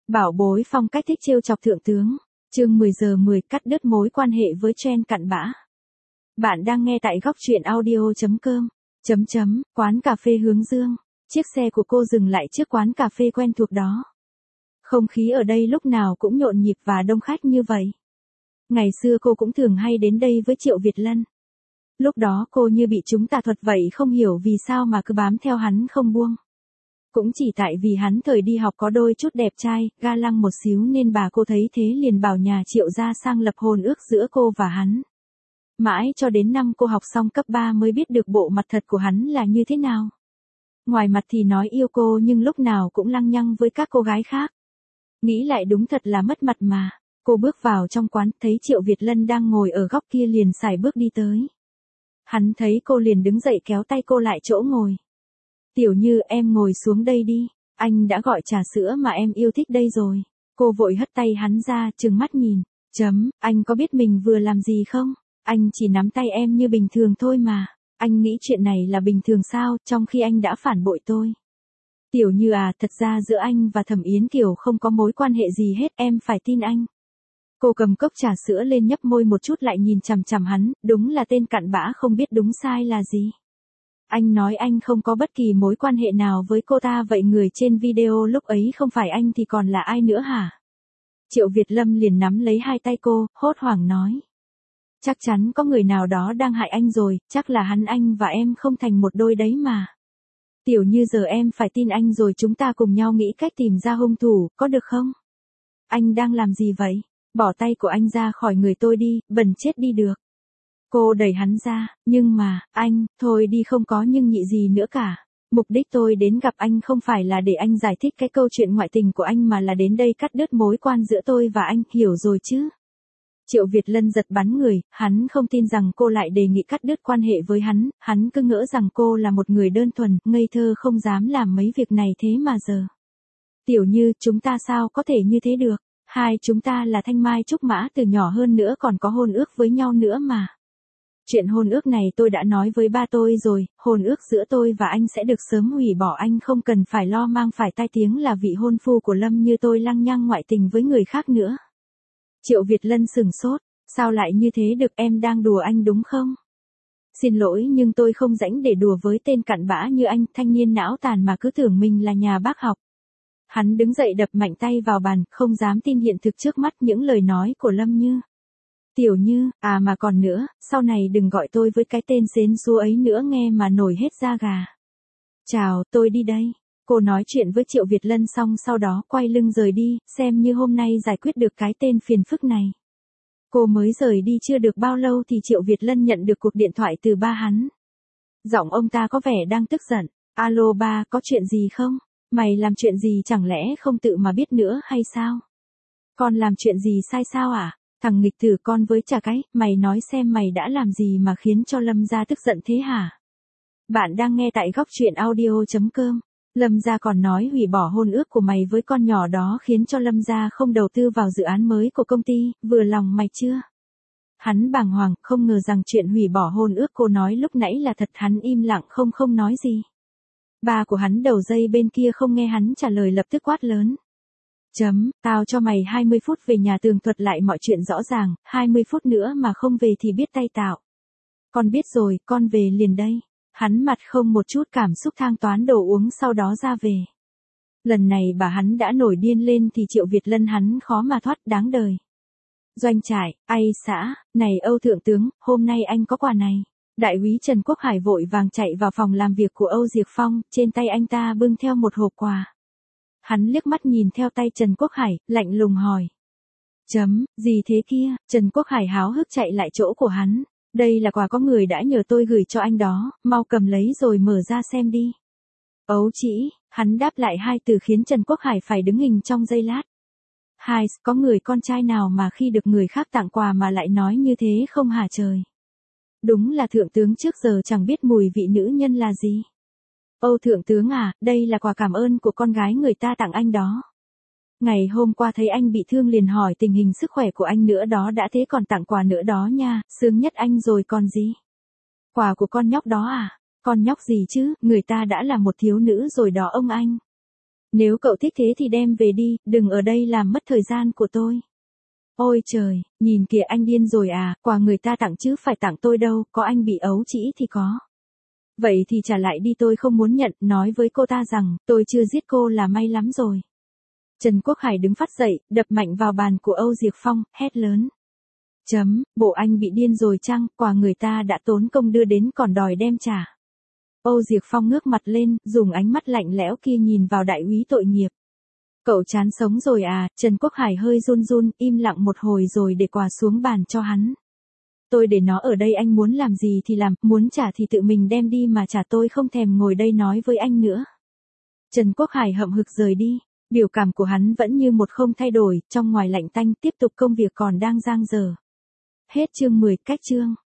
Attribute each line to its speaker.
Speaker 1: Bảo bối phong cách thích trêu chọc thượng tướng. Chương 10 giờ 10 cắt đứt mối quan hệ với trend cặn bã. Bạn đang nghe tại góc truyện audio.com. Quán cà phê hướng dương. Chiếc xe của cô dừng lại trước quán cà phê quen thuộc đó. Không khí ở đây lúc nào cũng nhộn nhịp và đông khách như vậy. Ngày xưa cô cũng thường hay đến đây với Triệu Việt Lân. Lúc đó cô như bị trúng tà thuật vậy, không hiểu vì sao mà cứ bám theo hắn không buông. Cũng chỉ tại vì hắn thời đi học có đôi chút đẹp trai, ga lăng một xíu nên bà cô thấy thế liền bảo nhà Triệu ra sang lập hôn ước giữa cô và hắn. Mãi cho đến năm cô học xong cấp 3 mới biết được bộ mặt thật của hắn là như thế nào. Ngoài mặt thì nói yêu cô nhưng lúc nào cũng lăng nhăng với các cô gái khác. Nghĩ lại đúng thật là mất mặt mà. Cô bước vào trong quán, thấy Triệu Việt Lân đang ngồi ở góc kia liền sải bước đi tới. Hắn thấy cô liền đứng dậy kéo tay cô lại chỗ ngồi. Tiểu Như, em ngồi xuống đây đi, anh đã gọi trà sữa mà em yêu thích đây rồi. Cô vội hất tay hắn ra, trừng mắt nhìn. Anh có biết mình vừa làm gì không? Anh chỉ nắm tay em như bình thường thôi mà. Anh nghĩ chuyện này là bình thường sao, trong khi anh đã phản bội tôi. Tiểu Như à, thật ra giữa anh và Thẩm Yến Kiều không có mối quan hệ gì hết, em phải tin anh. Cô cầm cốc trà sữa lên nhấp môi một chút lại nhìn chằm chằm hắn, đúng là tên cặn bã không biết đúng sai là gì. Anh nói anh không có bất kỳ mối quan hệ nào với cô ta, vậy người trên video lúc ấy không phải anh thì còn là ai nữa hả? Triệu Việt Lâm liền nắm lấy hai tay cô, hốt hoảng nói. Chắc chắn có người nào đó đang hại anh rồi, chắc là hắn, anh và em không thành một đôi đấy mà. Tiểu Như, giờ em phải tin anh rồi, chúng ta cùng nhau nghĩ cách tìm ra hung thủ, có được không? Anh đang làm gì vậy? Bỏ tay của anh ra khỏi người tôi đi, bần chết đi được. Cô đẩy hắn ra, nhưng mà, anh, thôi đi, không có nhưng nhị gì nữa cả. Mục đích tôi đến gặp anh không phải là để anh giải thích cái câu chuyện ngoại tình của anh mà là đến đây cắt đứt mối quan giữa tôi và anh, hiểu rồi chứ? Triệu Việt Lân giật bắn người, hắn không tin rằng cô lại đề nghị cắt đứt quan hệ với hắn cứ ngỡ rằng cô là một người đơn thuần, ngây thơ không dám làm mấy việc này thế mà giờ. Tiểu Như, chúng ta sao có thể như thế được? Hai chúng ta là thanh mai trúc mã từ nhỏ, hơn nữa còn có hôn ước với nhau nữa mà. Chuyện hôn ước này tôi đã nói với ba tôi rồi, hôn ước giữa tôi và anh sẽ được sớm hủy bỏ, anh không cần phải lo mang phải tai tiếng là vị hôn phu của Lâm như tôi lăng nhăng ngoại tình với người khác nữa. Triệu Việt Lân sừng sốt, sao lại như thế được, em đang đùa anh đúng không? Xin lỗi nhưng tôi không rảnh để đùa với tên cặn bã như anh, thanh niên não tàn mà cứ tưởng mình là nhà bác học. Hắn đứng dậy đập mạnh tay vào bàn, không dám tin hiện thực trước mắt những lời nói của Lâm Như. Tiểu Như, à mà còn nữa, sau này đừng gọi tôi với cái tên xến xúa ấy nữa nghe mà nổi hết da gà. Chào, tôi đi đây. Cô nói chuyện với Triệu Việt Lân xong sau đó quay lưng rời đi, xem như hôm nay giải quyết được cái tên phiền phức này. Cô mới rời đi chưa được bao lâu thì Triệu Việt Lân nhận được cuộc điện thoại từ ba hắn. Giọng ông ta có vẻ đang tức giận. Alo ba, có chuyện gì không? Mày làm chuyện gì chẳng lẽ không tự mà biết nữa hay sao? Con làm chuyện gì sai sao à? Thằng nghịch tử con với chả cái, mày nói xem mày đã làm gì mà khiến cho Lâm gia tức giận thế hả? Bạn đang nghe tại góc truyện audio.com. Lâm gia còn nói hủy bỏ hôn ước của mày với con nhỏ đó khiến cho Lâm gia không đầu tư vào dự án mới của công ty, vừa lòng mày chưa? Hắn bàng hoàng, không ngờ rằng chuyện hủy bỏ hôn ước cô nói lúc nãy là thật, hắn im lặng không nói gì. Ba của hắn đầu dây bên kia không nghe hắn trả lời lập tức quát lớn. Tao cho mày 20 phút về nhà tường thuật lại mọi chuyện rõ ràng, 20 phút nữa mà không về thì biết tay tạo. Con biết rồi, con về liền đây. Hắn mặt không một chút cảm xúc thang toán đồ uống sau đó ra về. Lần này bà hắn đã nổi điên lên thì Triệu Việt Lân hắn khó mà thoát, đáng đời. Doanh trại, ai xã, này Âu thượng tướng, hôm nay anh có quà này. Đại úy Trần Quốc Hải vội vàng chạy vào phòng làm việc của Âu Diệc Phong, trên tay anh ta bưng theo một hộp quà. Hắn liếc mắt nhìn theo tay Trần Quốc Hải, lạnh lùng hỏi. Gì thế kia? Trần Quốc Hải háo hức chạy lại chỗ của hắn. Đây là quà có người đã nhờ tôi gửi cho anh đó, mau cầm lấy rồi mở ra xem đi. Ấu chỉ, hắn đáp lại hai từ khiến Trần Quốc Hải phải đứng hình trong giây lát. Hai, có người con trai nào mà khi được người khác tặng quà mà lại nói như thế không hả trời? Đúng là thượng tướng trước giờ chẳng biết mùi vị nữ nhân là gì. Âu thượng tướng à, đây là quà cảm ơn của con gái người ta tặng anh đó. Ngày hôm qua thấy anh bị thương liền hỏi tình hình sức khỏe của anh nữa đó, đã thế còn tặng quà nữa đó nha, sướng nhất anh rồi còn gì. Quà của con nhóc đó à? Con nhóc gì chứ, người ta đã là một thiếu nữ rồi đó ông anh. Nếu cậu thích thế thì đem về đi, đừng ở đây làm mất thời gian của tôi. Ôi trời, nhìn kìa anh điên rồi à, quà người ta tặng chứ phải tặng tôi đâu, có anh bị ấu trĩ thì có. Vậy thì trả lại đi, tôi không muốn nhận, nói với cô ta rằng, tôi chưa giết cô là may lắm rồi. Trần Quốc Hải đứng phát dậy, đập mạnh vào bàn của Âu Diệc Phong, hét lớn. Bộ anh bị điên rồi chăng, quà người ta đã tốn công đưa đến còn đòi đem trả. Âu Diệc Phong ngước mặt lên, dùng ánh mắt lạnh lẽo kia nhìn vào đại úy tội nghiệp. Cậu chán sống rồi à, Trần Quốc Hải hơi run run, im lặng một hồi rồi để quà xuống bàn cho hắn. Tôi để nó ở đây, anh muốn làm gì thì làm, muốn trả thì tự mình đem đi mà trả, tôi không thèm ngồi đây nói với anh nữa. Trần Quốc Hải hậm hực rời đi, biểu cảm của hắn vẫn như một không thay đổi, trong ngoài lạnh tanh, tiếp tục công việc còn đang dang dở. Hết chương 10, cách chương.